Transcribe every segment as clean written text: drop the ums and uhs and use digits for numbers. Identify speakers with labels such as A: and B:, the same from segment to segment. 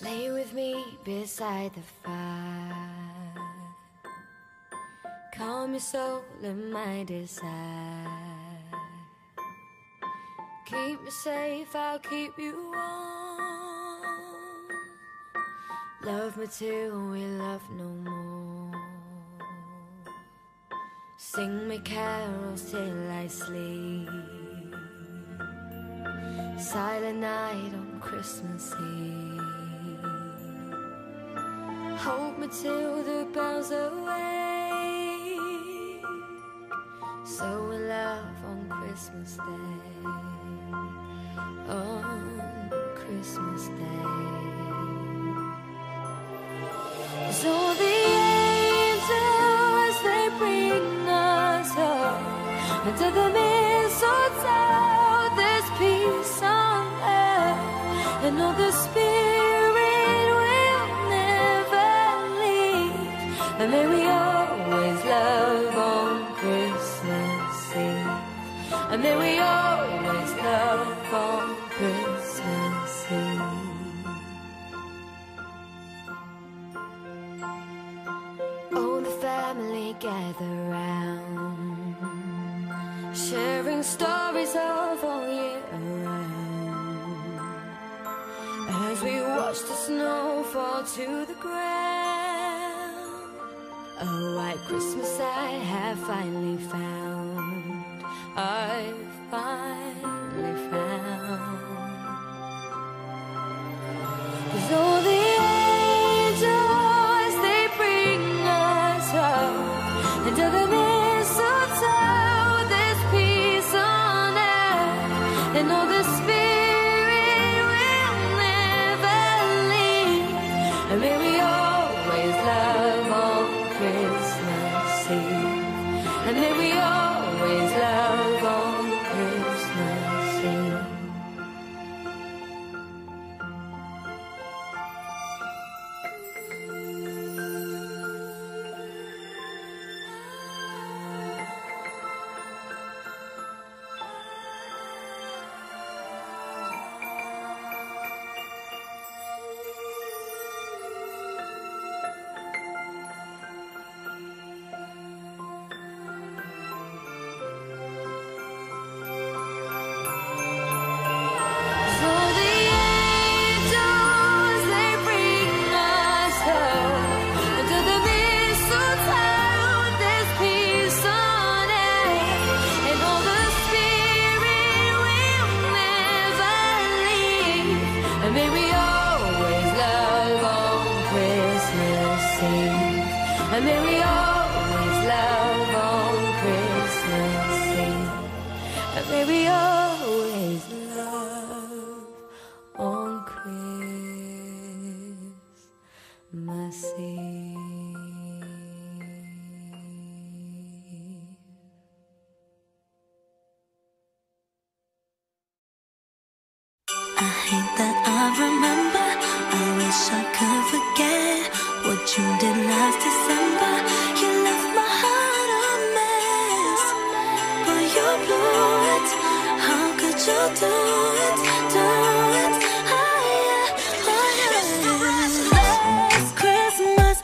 A: Lay with me beside the fire. Calm your soul and my desire. Keep me safe, I'll keep you warm. Love me till we love no more. Sing me carols till I sleep. Silent night on Christmas Eve. Hold me till the bells awake. So in love on Christmas Day. On Christmas Day. So the angels, they bring us home. Under the mistletoe, there's peace on earth. And all the spirit will never leave. And may we always love on Christmas Eve. And may we always love on Christmas Eve. Oh, the family gather round, sharing stories of all year around. As we watch the snow fall to the ground, a white Christmas I have finally found. I've finally found. 'Cause all the angels, they bring us home. Under the mistletoe, there's peace on earth. And all the spirit will never leave. And may we always love on Christmas Eve. And may we always love on Christmas Eve. May we always love on Christmas Eve. And may we always love on Christmas Eve. And may we always love on Christmas Eve.
B: I hate that I remember. I wish I could forget what you did last December. You left my heart a mess, but you blew it. How could you do it? Do it? Oh yeah, oh yeah. Last Christmas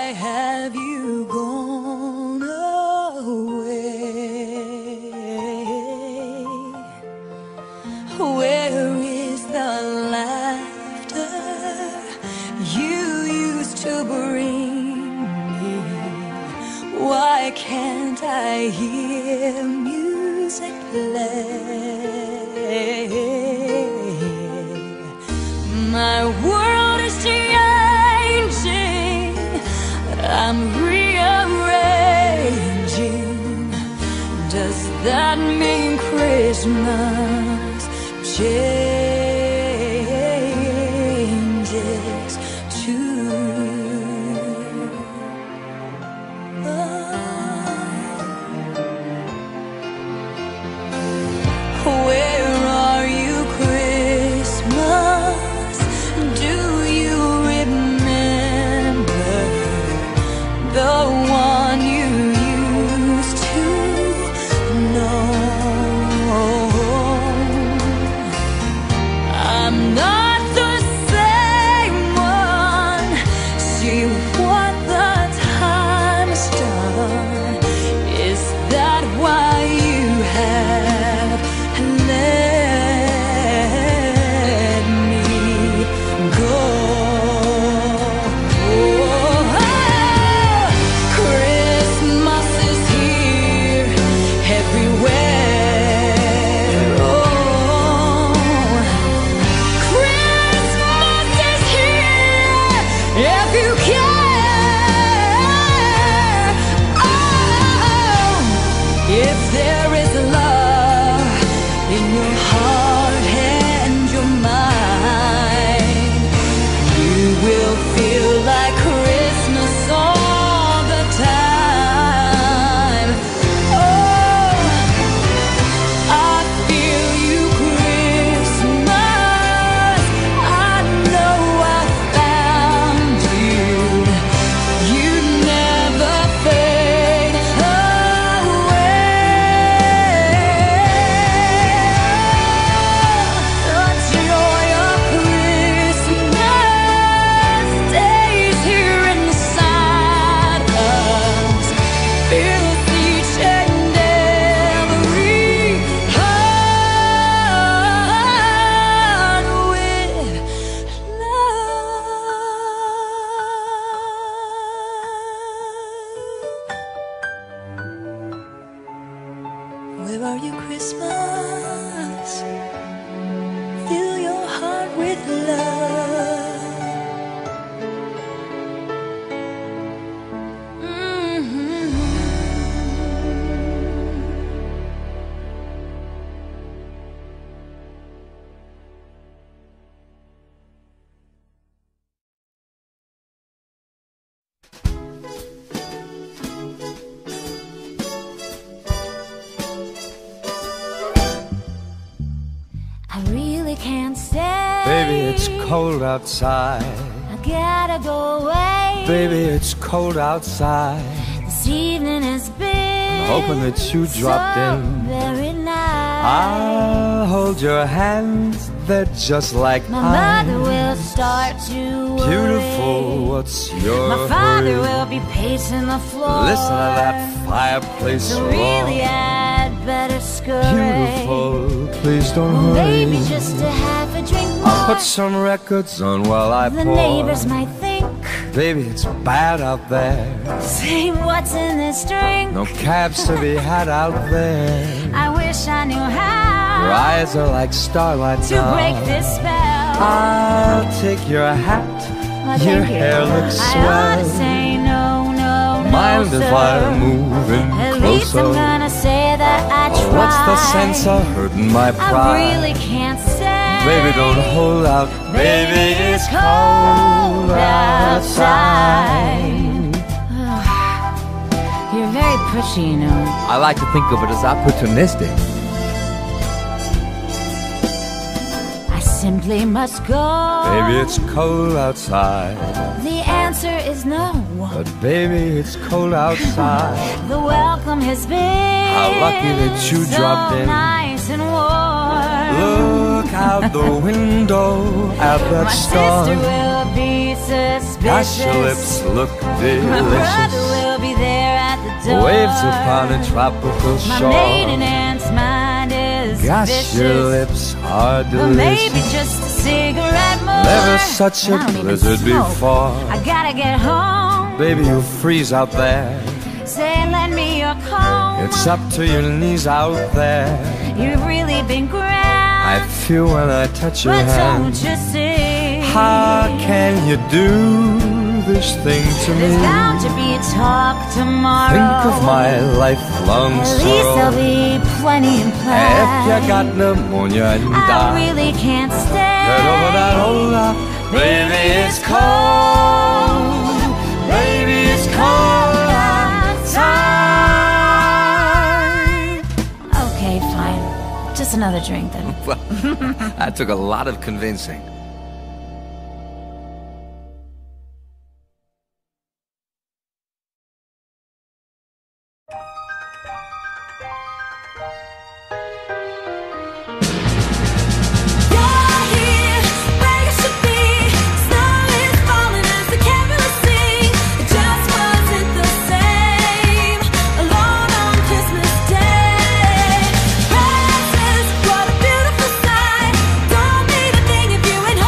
B: Why have you gone away? Where is the laughter you used to bring me? Why can't I hear music play? My world is changing, I'm rearranging. Does that mean Christmas changes too? Where are you, Christmas? Do you remember the one you used to know? I'm not the same one. See what the time's done. Is that why you have let me go? Christmas is here everywhere. Oh, Christmas is here if you care. Oh, if there is love in your heart and your mind, you will feel like Christmas all the time. Oh, I feel you, Christmas. I know I found you. You never fade away. The joy of Christmas stays here inside us. Fills each and every heart with love. Where are you, Christmas? Fill your heart with love. I really can't stay.
C: Baby, it's cold outside.
B: I gotta go away.
C: Baby, it's cold outside.
B: This evening has been
C: Hoping that you dropped
B: so
C: in.
B: very nice.
C: I'll hold your hands, they're just like
B: My mother
C: ice.
B: will start to worry.
C: Beautiful, what's your
B: My father
C: hurry?
B: will be pacing the floor.
C: Listen to that fireplace
B: So
C: roar.
B: really I'd better scurry.
C: Beautiful, please don't
B: Well,
C: hurry.
B: maybe just to have a drink more.
C: I'll put some records on while I
B: The
C: pour.
B: neighbors might think,
C: Baby, it's bad out there.
B: say what's in this drink.
C: No cabs to be had out there.
B: I wish I knew how
C: Your eyes are like starlight
B: to
C: now.
B: break this spell.
C: I'll take your hat.
B: Well,
C: Your
B: thank you.
C: hair looks
B: I ought
C: swell.
B: to say no, no,
C: Mind
B: no,
C: if
B: sir.
C: I move in
B: At least I'm
C: closer?
B: gonna say that I
C: Oh,
B: tried.
C: what's the sense of hurting my
B: I
C: pride?
B: really can't say.
C: Baby, don't hold out. Baby, it's cold outside.
B: You're very pushy, you know.
C: I like to think of it as opportunistic.
B: I simply must go.
C: Baby, it's cold outside.
B: The answer is no.
C: But baby, it's cold outside.
B: The welcome has been
C: How lucky that you
B: so
C: dropped in.
B: nice and warm.
C: Look out the window at that
A: My
C: star.
A: sister will be suspicious.
C: Gosh, your lips look
A: My brother
C: delicious.
A: will be there at the door.
C: Waves upon a tropical
A: My
C: shore.
A: maiden aunt's mind is
C: Gosh,
A: vicious.
C: your lips are
A: But maybe
C: delicious.
A: just a cigarette more.
C: Never such
A: And
C: a
A: I don't even
C: blizzard
A: smoke.
C: before.
A: I gotta get home.
C: Baby, you freeze out there.
A: Say, lend me your comb.
C: It's up to your knees out there.
A: You've really been grand.
C: I feel when I touch your
A: But
C: hand.
A: don't you see?
C: How can you do this thing to me?
A: There's bound to be a talk tomorrow.
C: Think of my lifelong
A: At least there'll
C: sorrow.
A: be plenty in play.
C: If you got pneumonia and
A: I
C: die,
A: really can't stay.
C: get over that hold up. Baby, it's cold. Baby, it's cold outside.
A: Okay, fine. Just another drink then.
C: Well, that took a lot of convincing.
B: You're here, where you should be. Snow is falling as the carols sing. It just wasn't the same. Alone on Christmas Day. Presents, what a beautiful sight. Don't need a thing if you ain't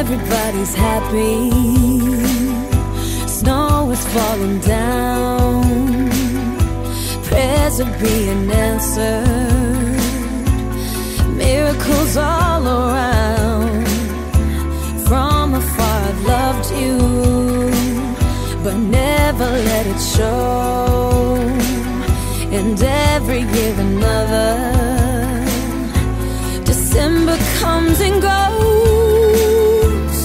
B: everybody's happy. Snow is falling down, prayers are being answered, miracles all around. From afar I've loved you, but never let it show. And every year another December comes and goes,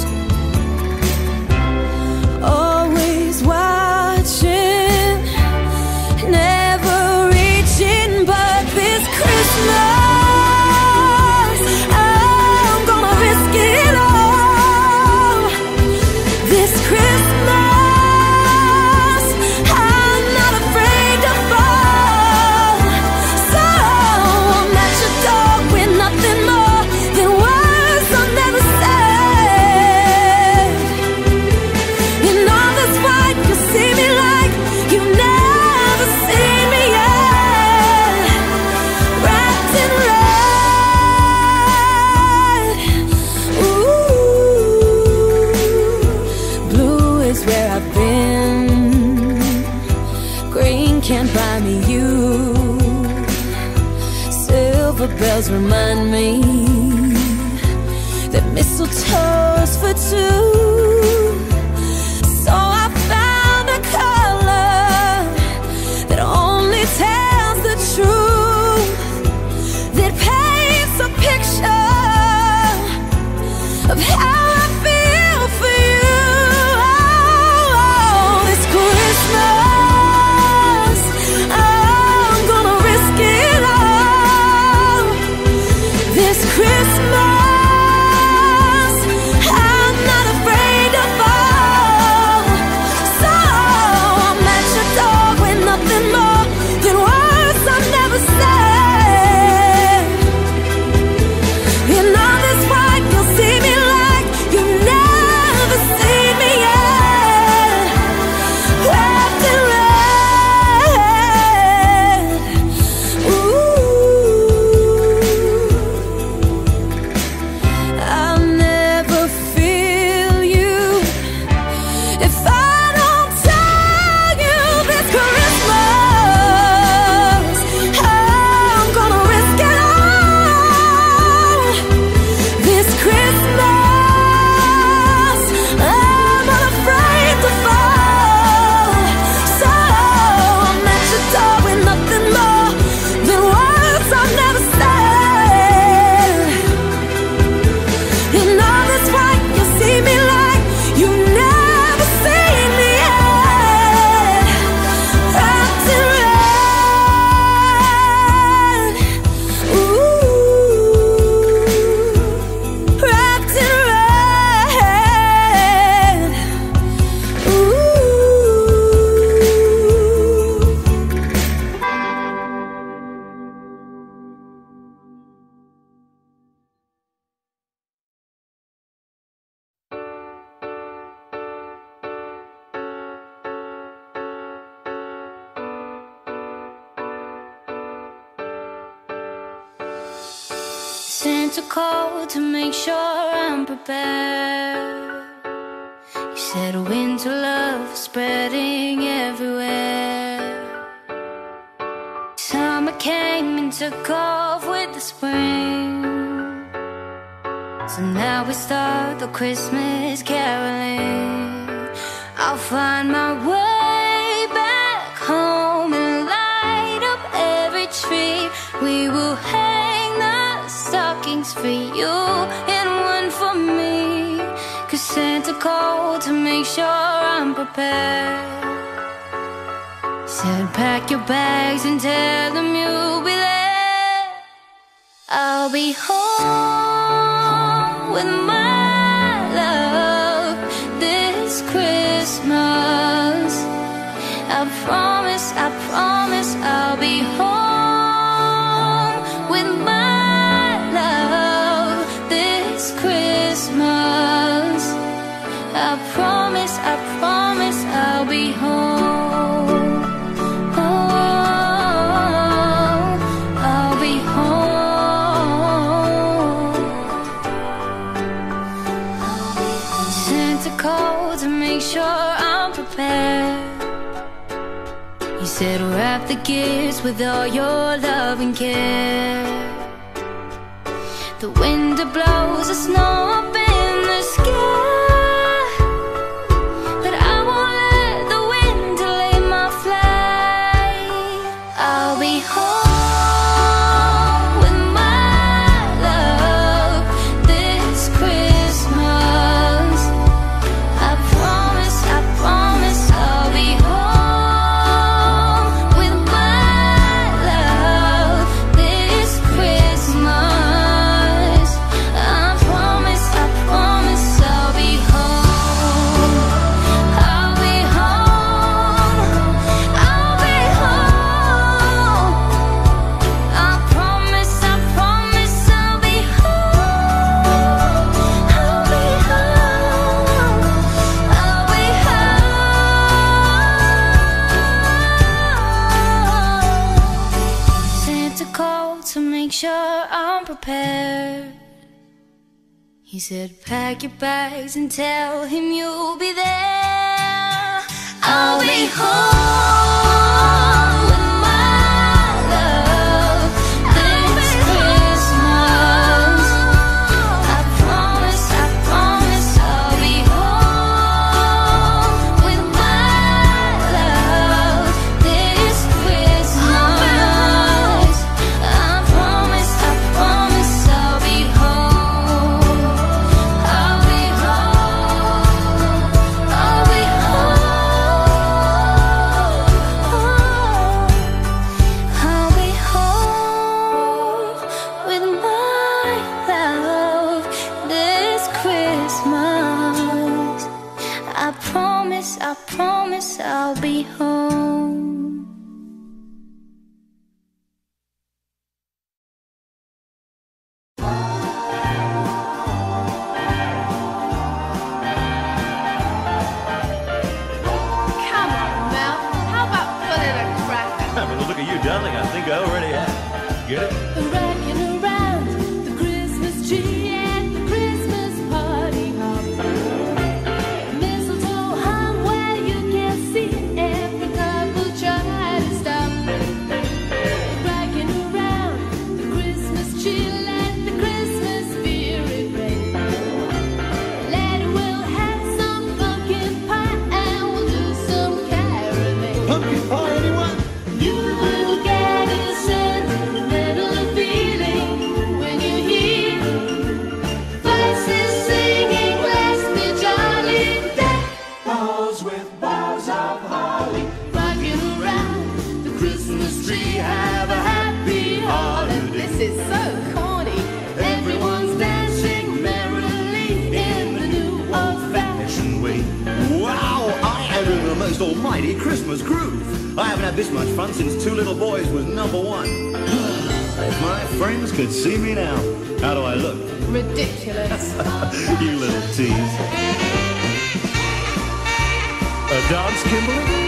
B: always watching, never reaching. But this Christmas I'm gonna risk it all. This Christmas I'm not afraid to fall. So I'm at your door with nothing more than words I'll never say. In all this white you'll see me like you've never seen me yet. Wrapped in red, ooh, blue is where I've been, green can't buy me you, silver bells remind me that mistletoe's for two. So I found a color that only tells the truth, that paints a picture of how I feel for you. Oh, this Christmas I'm gonna risk it all. This Christmas I'm not afraid to fall. So I'm at your door with nothing more than words I've never said. In all this white you'll see me like you've never seen me yet. Wrapped in red, ooh, I'll never feel you if I don't tell you. This Christmas I'm gonna risk it all. This Christmas I'm not afraid to fall. So I'm at your door with nothing more than words I've never said. In all this white you'll see me like you've never seen me yet. Wrapped in red, ooh, wrapped in red, ooh. Santa called to make sure I'm prepared. He said winter love is spreading everywhere. Summer came and took off with the spring. So now we start the Christmas caroling. I'll find my way back home and light up every tree. We will hang the stockings for you and one for me. 'Cause Santa called to make sure I'm prepared. Said pack your bags and tell them you'll be there. I'll be home with my love this Christmas. I promise I'll be home with my love this Christmas. I promise I'll be home. Oh, I'll be home. I'll be
A: call to make sure I'm prepared. You said wrap the gifts with all your love and care. The wind blows the snow up in the sky, but I won't let the wind delay my flight. I'll be home with my love this Christmas. I promise I'll be home with my love this Christmas. I promise I'll be home. I'll be home. I'll be home. I promise I'll be home. I'll be home. I'll be home. Santa called to make sure I'm prepared. He said, pack your bags and tell him you'll be there. I'll be home with my love this Christmas. I promise I'll be home with my love this Christmas. I promise I'll be home. I'll be home. I'll be home. I'll be home with my love this Christmas. I promise I'll be home.
D: Come on, Mel. How about full of cracker?
C: Well, look at you, darling. I think I already have. Get it?
B: Rocking around the Christmas tree at the Christmas party hop. Mistletoe hung where you can see every couple try to stop. Rocking around the Christmas tree, let the Christmas spirit reign. Later we'll have some pumpkin pie and we'll do some caroling.
C: Pumpkin pie, anyone?
B: You will get a sentimental feeling when you hear voices singing, let's be jolly. Deck balls with boughs of holly, rocking around the Christmas tree. Have a happy holiday. This is so corny. Everyone's dancing merrily in the new old-fashioned way.
C: Wow, I am in the most almighty Christmas groove. I haven't had this much fun since Two Little Boys was #1. If my friends could see me now. How do I look?
D: Ridiculous.
C: You little tease. A dance, Kimberly?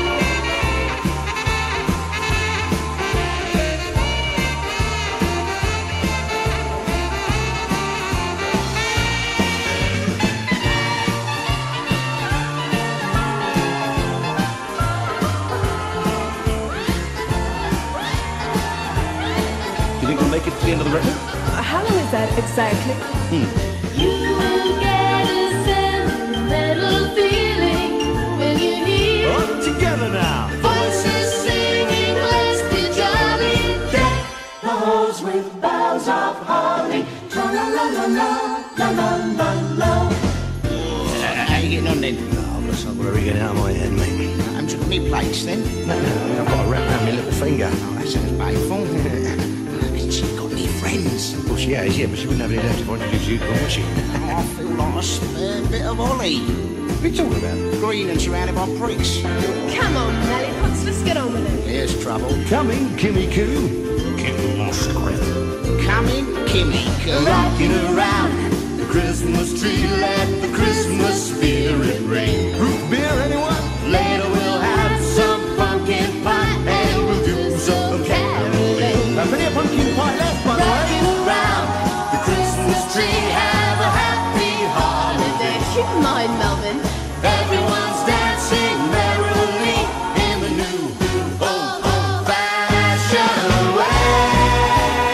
C: You think we'll make it to the end of the record?
D: How long is that exactly?
B: You will get a sentimental feeling when you hear
C: All together now.
B: voices singing, let's be jolly. Deck the halls with boughs of holly. Tra-la-la-la-la-la-la-la-la.
E: How you getting on then?
C: Oh, that's not really getting out of my head, mate.
E: I'm took me plates then.
C: No, I've got a wrap around my little finger.
E: Oh, that sounds painful. She got any friends?
C: Well, she has, yeah, but she wouldn't have any left if I introduced you to her, would she?
E: I feel like a spare bit of Ollie.
C: What are you talking about?
E: Green and surrounded by pricks.
D: Come on, Melly Pots, let's get on with it.
E: Here's trouble.
C: Coming, Kimmy Coo. Kimmy Moscow.
E: Coming, Kimmy,
C: Rocking around the Christmas tree, let the Christmas spirit reign. Root beer, anyone? Later we'll have some pumpkin pie and we'll do some caroling. Plenty of pumpkin pie left, by the way. Rocking around the Christmas tree, have a happy holiday.
D: Keep in mind, Melvin,
C: Everyone's dancing merrily in the new old-fashioned way.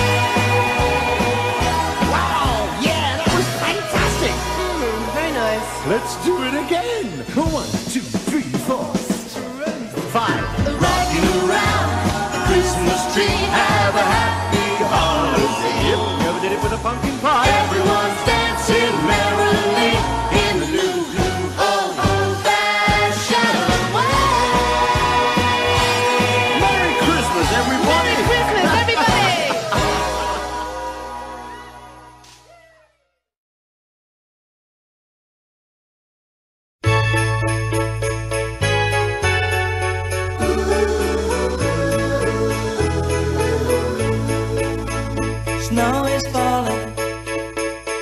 E: Wow, yeah, that was fantastic.
D: Very nice.
C: Let's do it again. 1, 2, 3, 4, 5. Rocking around the Christmas tree. Have a happy holiday. Yep, never did it with a pumpkin pie. Everyone's dancing merrily in the new old-fashioned way. Merry Christmas, everybody.
D: Merry Christmas, everybody!
F: Snow is falling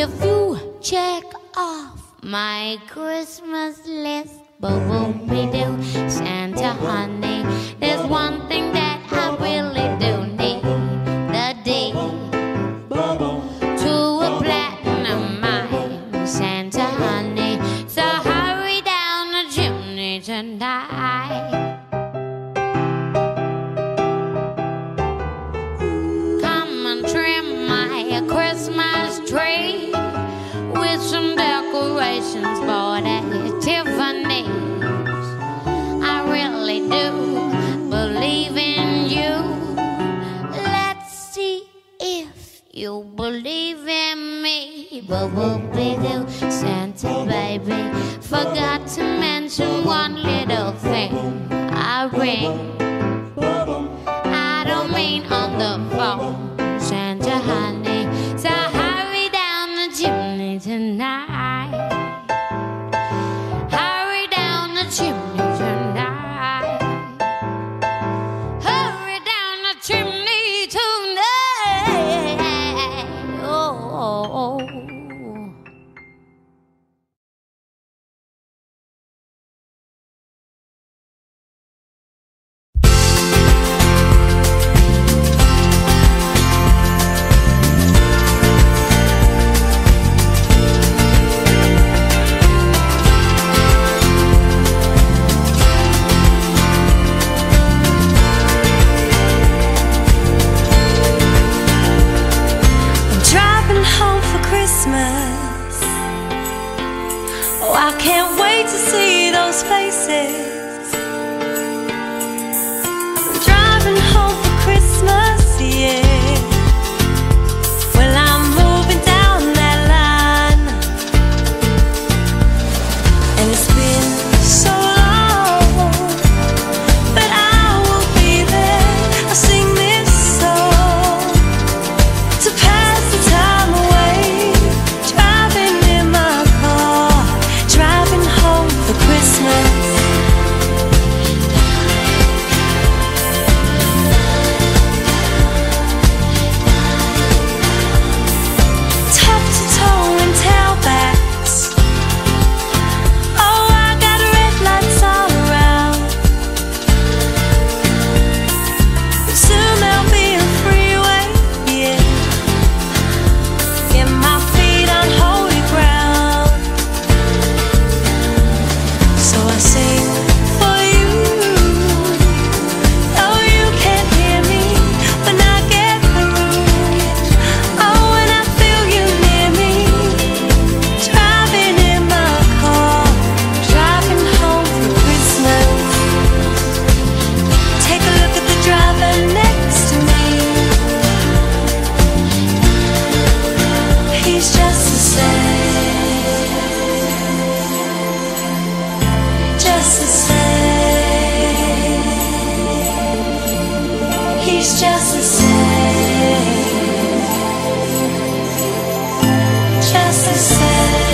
A: if you check off my Christmas list, boo-boo-be-doo, Santa honey, there's one thing that I really do need, the deed to a platinum mine, Santa honey, so hurry down the chimney tonight. Come and trim my Christmas tree with some decorations bought at Tiffany's. I really do believe in you. Let's see if you believe in me. Boo-boo-be-doo, Santa baby, forgot to mention one little thing. I ring, I don't mean on the phone, Santa honey, so hurry down the chimney tonight. Hurry down the chimney tonight. Hurry down the chimney tonight. Oh.
B: Oh, I can't wait to see those faces. I'm driving home for Christmas, yeah. Well, I'm moving down that line, and it's been so long, but I will be there. I'll sing this song to pass the time away. Driving in my car, driving home for Christmas. Top to toe in tailbacks. Oh, I got red lights all around. But soon there'll be a freeway, yeah. Get my feet on holy ground. So I sing for you. Oh, you can't hear me when I get through. Oh, when I feel you near me. Driving in my car, driving home for Christmas. Take a look at the driver next to me. He's just the same, just the same. He's just the same, just the same.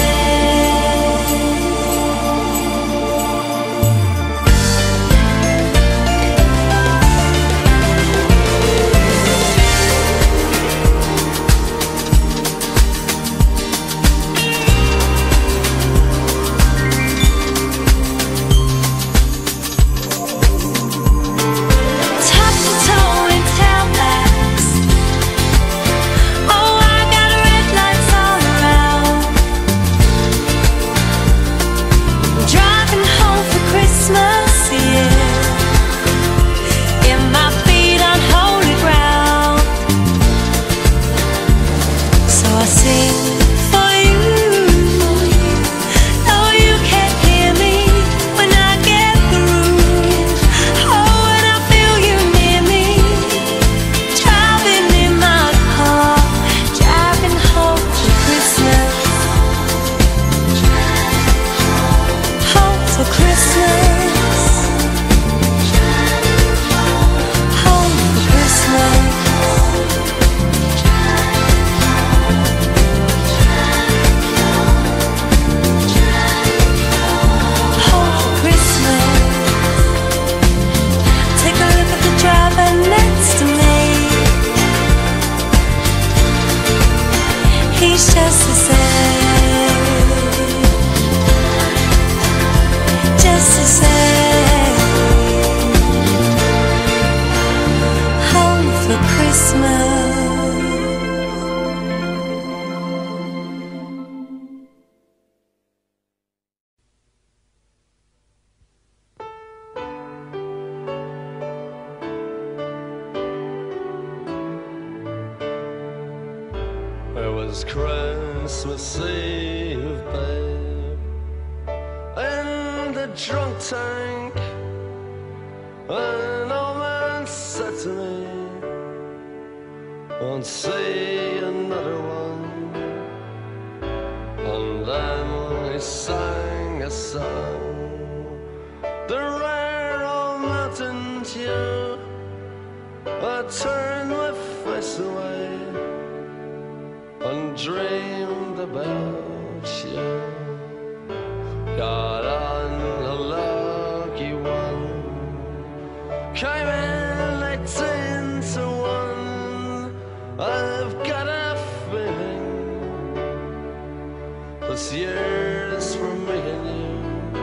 B: Top to toe in tailbacks. Oh, I got red lights all around. Driving home for Christmas, yeah. Get my feet on holy ground. So I sing for you. Oh, you can't hear me when I get through. Oh, when I feel you near me. Driving in my car, driving home for Christmas. Home for Christmas. Home for Christmas. Home for Christmas. Take a look at the driver next to me. He's just the same.
F: was Christmas Eve, babe, in the drunk tank. An old man said to me, won't see another one. And then he sang a song, the rare old mountain dew. I turned my face away and dreamed about you. Got on a lucky one, came in 18 to 1. I've got a feeling this year's for me and you.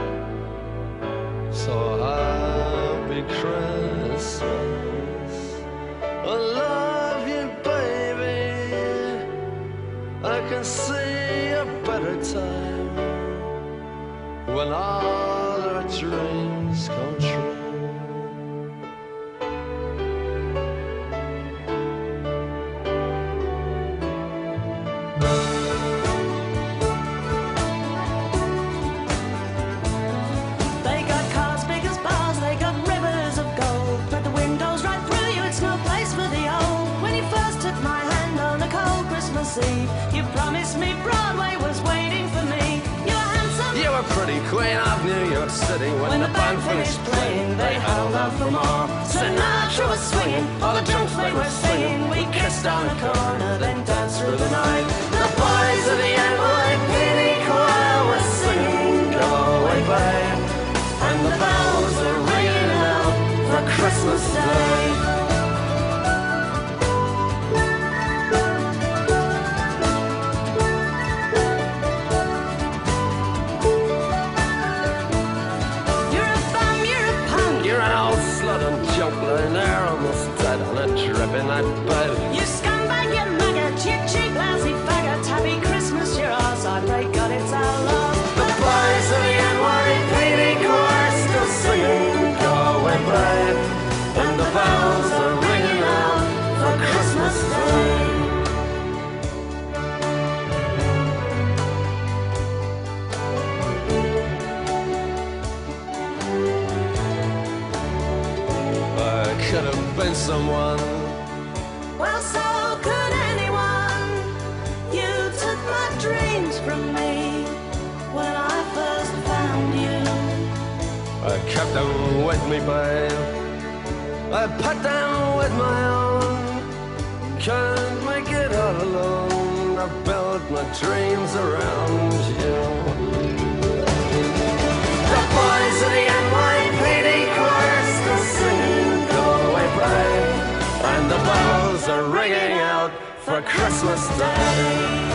F: So happy Christmas, I love you, baby. I can see a better time when all our dreams come true.
G: They got cars big as bars, they got rivers of gold, but the windows right through you, it's no place for the old. When you first took my hand on a cold Christmas Eve, you promised me Broadway was waiting for me. You were handsome,
F: You were pretty queen of New York City. When the band finished playing, they held out for more. Sinatra was swinging, all the drunks they were singing. We kissed on a corner, then danced through the night. The boys of the NYPD choir were singing, go away, babe. And the bells were ringing out for Christmas Day. You're an old slut and junk lying there, almost dead on a drip in that bed.
G: you scumbag, you maggot, you cheap, lousy faggot. Happy Christmas, you're ours, I pray God it's our love.
F: The boys of the NYPD choir still singing, go away, babe. And the bells are ringing out for Christmas Day. I could have been someone.
G: Well, so could anyone. You took my dreams from me when I first found you.
F: I kept them with me, babe. I put them with my own. Can't make it all alone. I built my dreams around you. The boys of the NYPD chorus still singing, go away, babe. And the bells are ringing out for Christmas Day.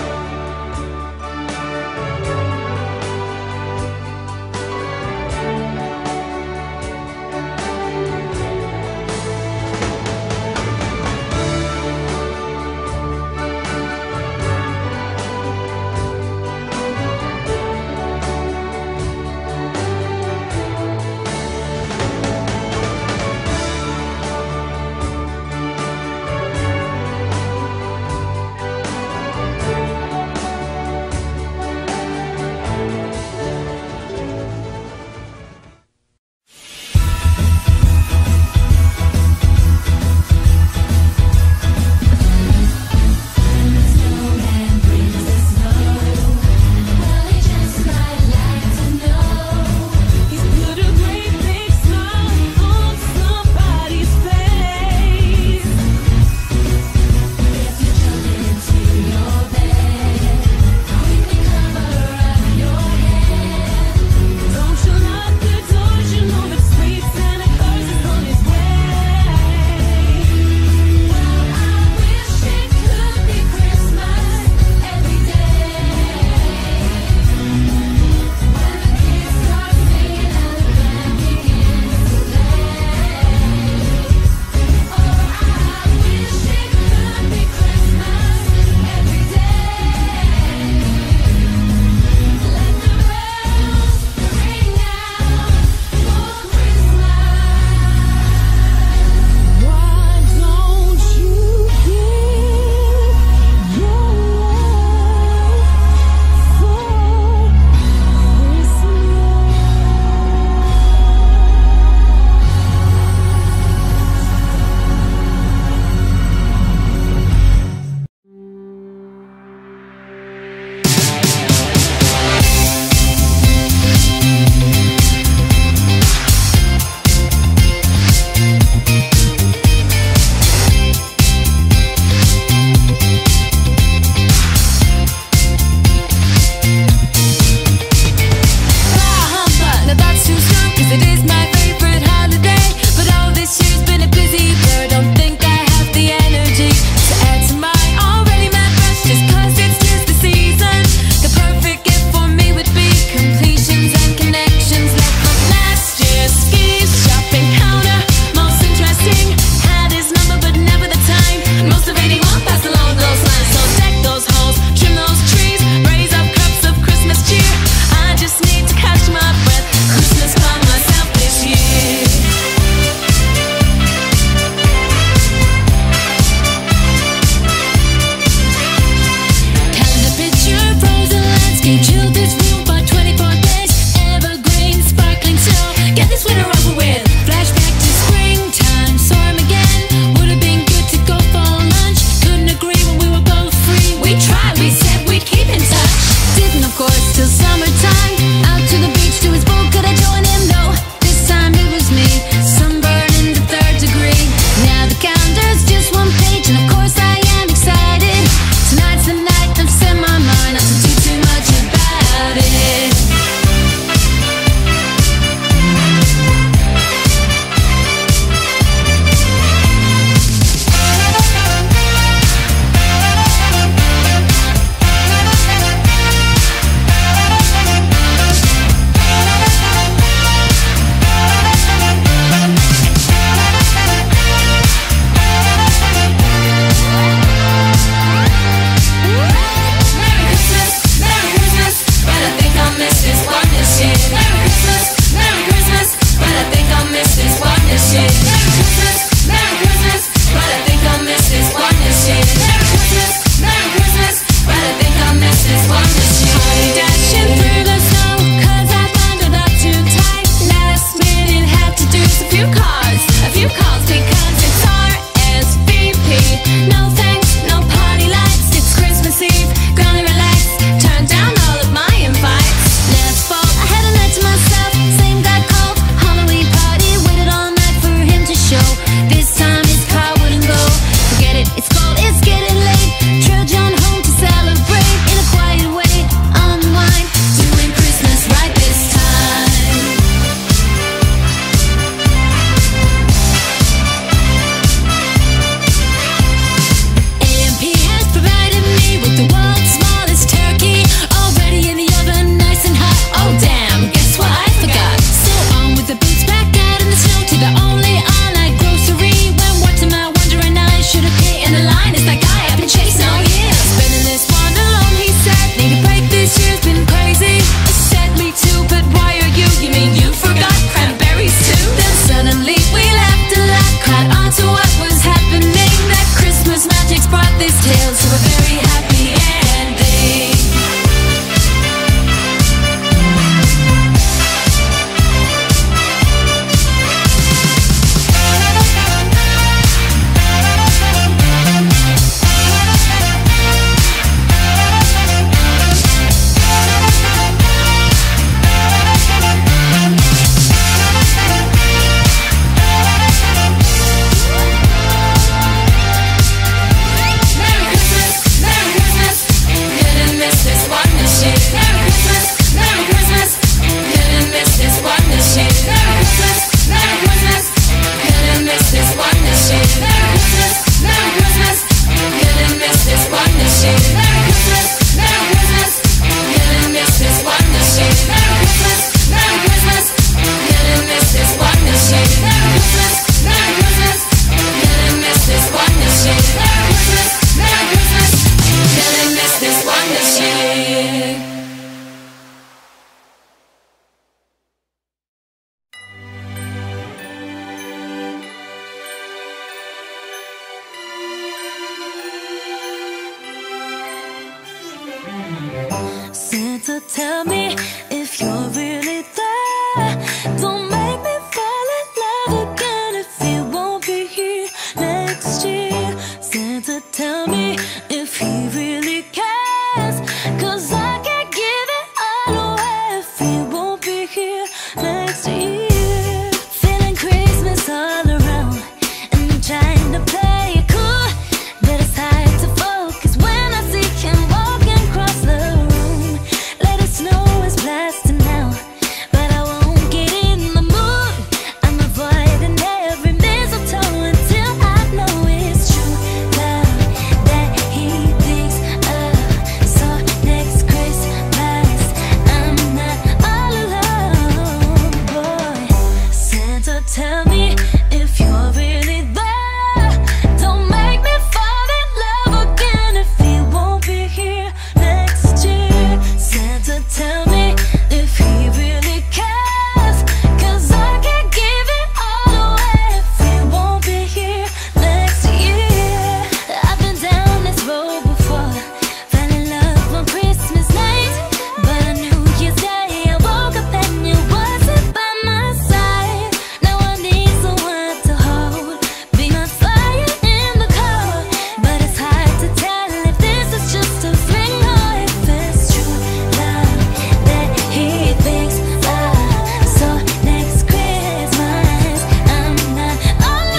A: this year.
B: Santa, tell me if you're really there. Don't make me fall in love again if you won't be here next year. Santa, tell me if he really cares, 'cause I can't give it all away if he won't be here next year. Feeling Christmas all around, and I'm trying to play it cool, but it's hard to focus when I see him walking across the room. Let it snow is blasting now, but I won't get in the mood. I'm avoiding every mistletoe until I know it's true love that he thinks of. So next Christmas I'm not all alone, boy. Santa, tell me if you're really there. Don't make me fall in love again if he won't be here next year. Santa, tell me if he really cares, 'cause I can't give it all away if he won't be here next year. I've been down this road before, fell in love on Christmas night, but on New Year's Day I woke up and you wasn't by my side. Now I need someone to hold, be my fire in the cold, but it's hard to tell if this is just a fling or if it's true love that he thinks of. So next Christmas I'm not all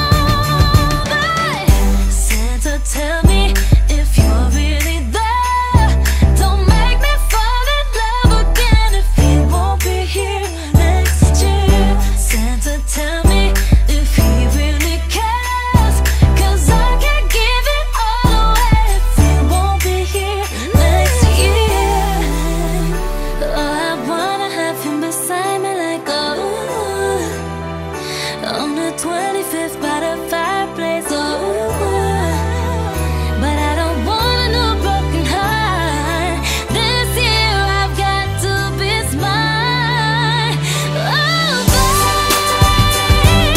B: alone, but Santa, tell me if you're really there. Don't make me fall in love again if he won't be here next year. Santa, tell me if he really cares, 'cause I can't give it all away if he won't be here next year. Oh, I wanna have him beside me like on the 25th by the fireplace. But I don't want a new broken heart. This year I've got to be smart. Oh, baby,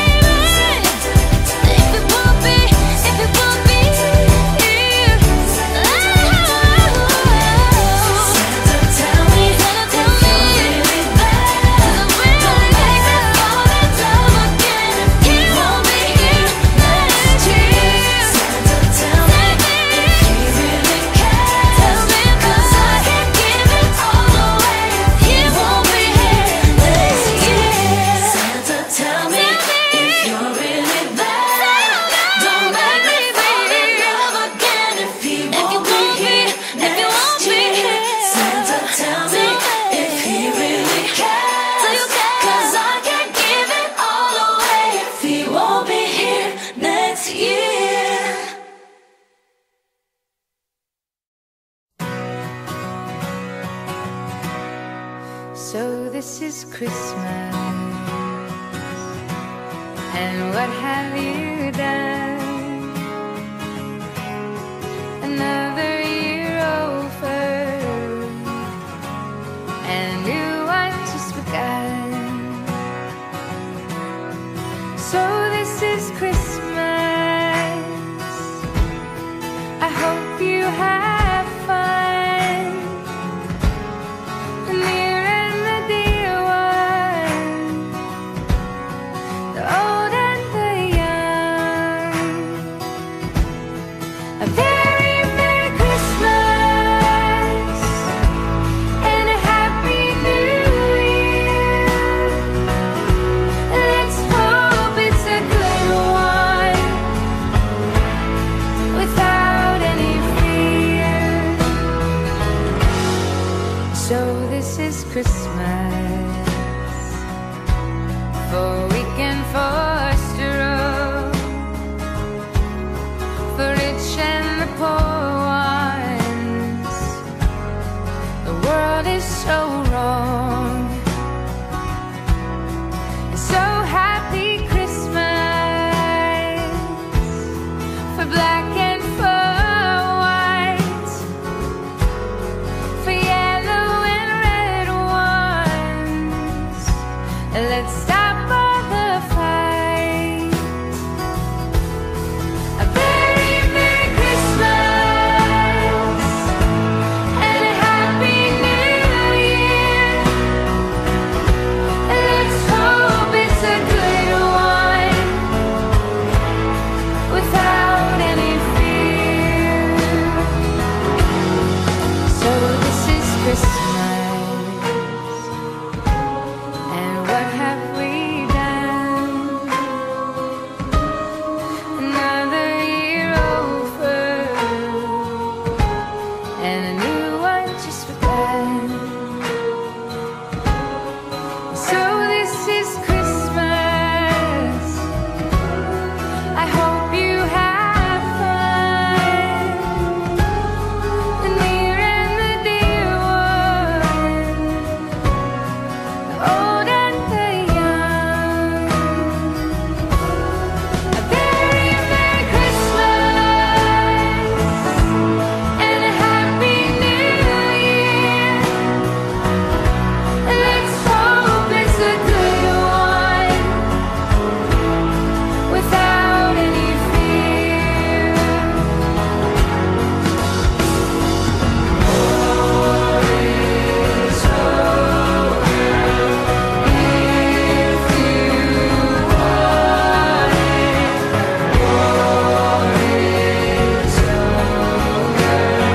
B: if it won't be here, Santa, tell me if you're really there. Don't make me fall in love again if he won't be here next year. Santa, tell me if he really cares. Tell me, 'cause I can't give it all away if he won't be here next year. Santa, tell me if you're really there. Don't make me fall in love again if he won't be here next year. Santa, tell me if he really cares, 'cause I can't give it all away if he won't be here next year.
A: So this is Christmas, and what have you done? Another year over, and a new one just begun. So this is Christmas, I hope you have fun. The near and the dear one, the old and the young. A very Merry Christmas and a Happy New Year. Let's hope it's a good one without any fear. So this is Christmas for weak and for strong, for rich and the poor ones. The world is so wrong. So happy Christmas for black and for white. and a new one just for that. So this is Christmas. I hope you have fun. The near and the dear one, the old and the young. A very Merry Christmas and a Happy New Year. Let's hope it's a good one without any fear. War is over if you want it. War is over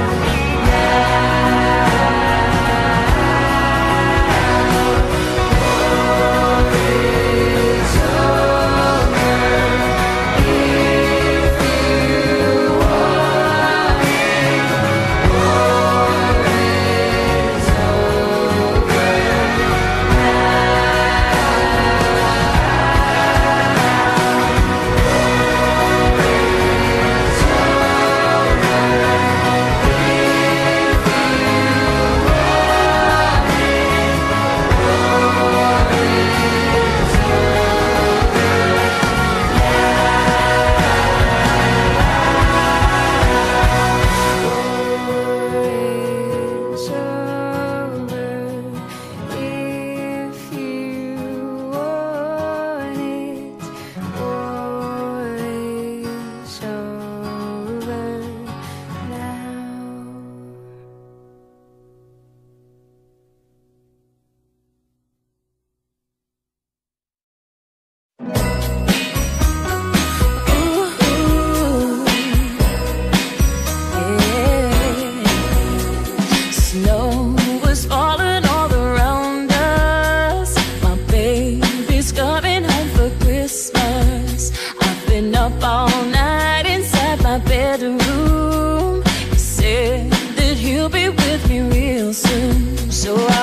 A: Snow was falling all around us. My baby's coming home for Christmas. I've been up all night inside my bedroom. He said that he'll be with me real soon. So I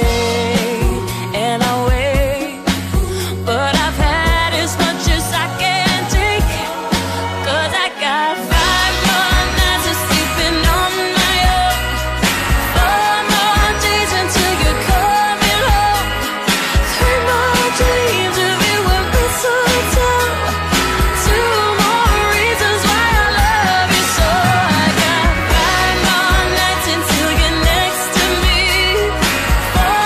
A: wait and I wait, but I've had as much as I can take. 'Cause I got 5 more nights of sleeping on my own, 4 more days until you're coming home, 3 more dreams of you and mistletoe, 2 more reasons why I love you so. I got 5 more nights until you're next to me, 4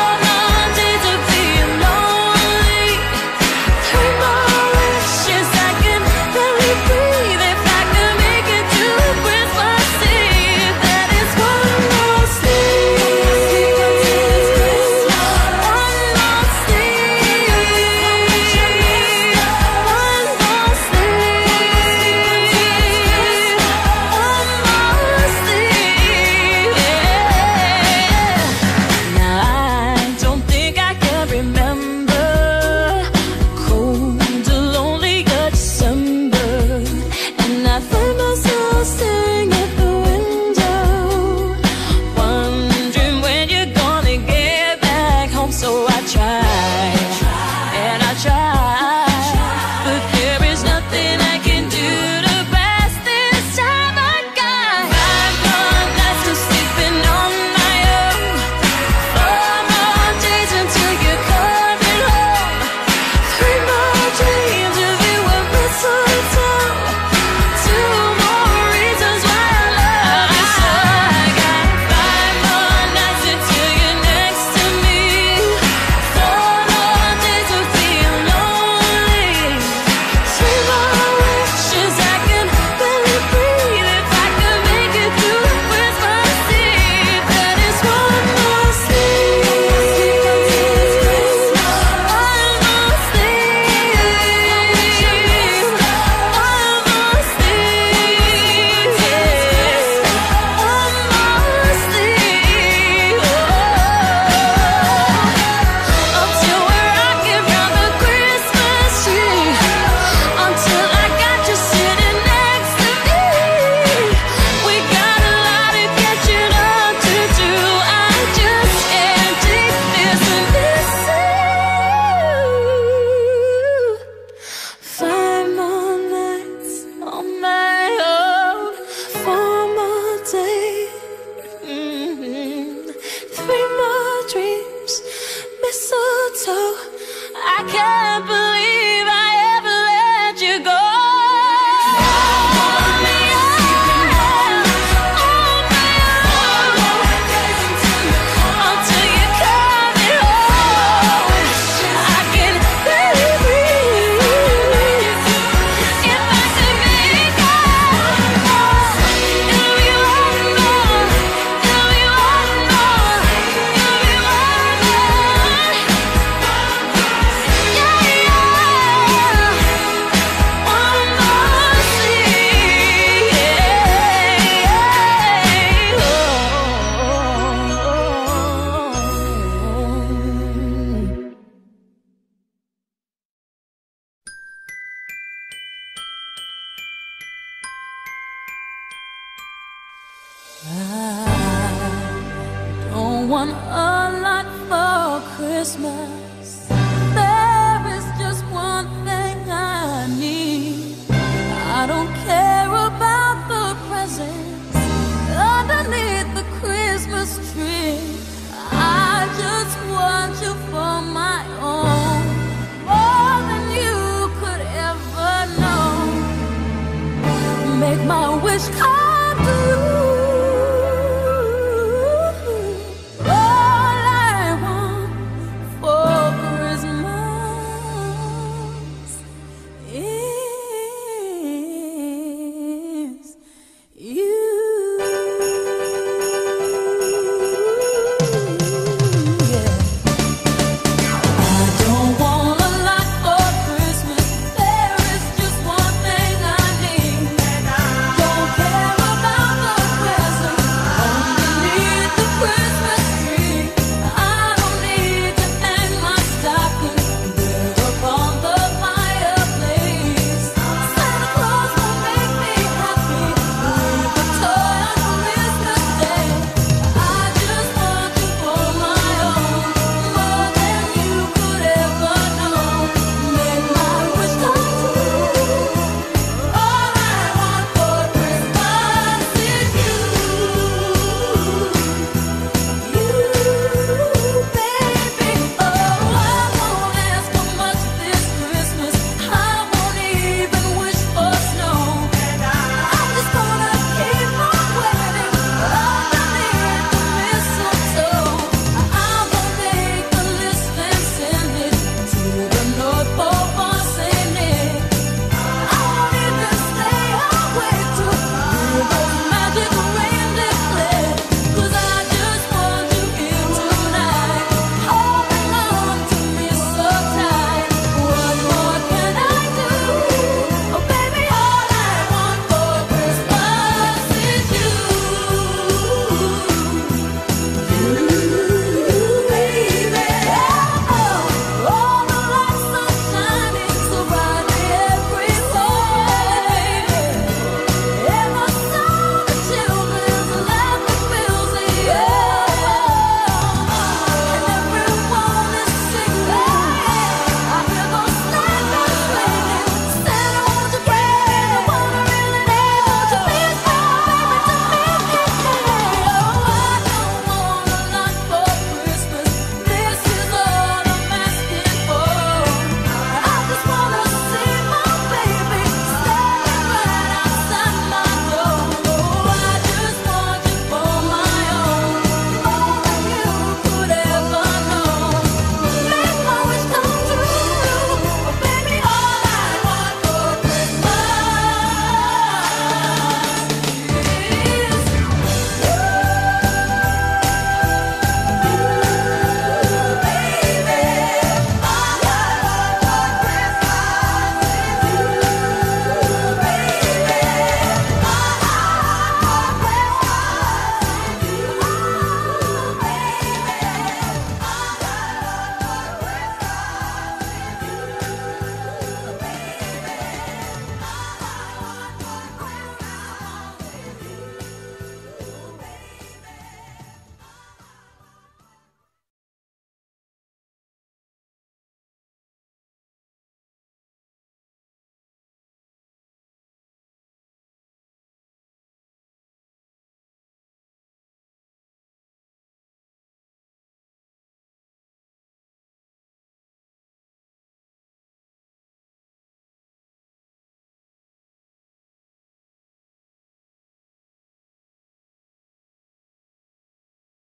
A: want a lot for Christmas. There is just one thing I need. I don't care about the presents underneath the Christmas tree. I just want you for my own, more than you could ever know. Make my wish come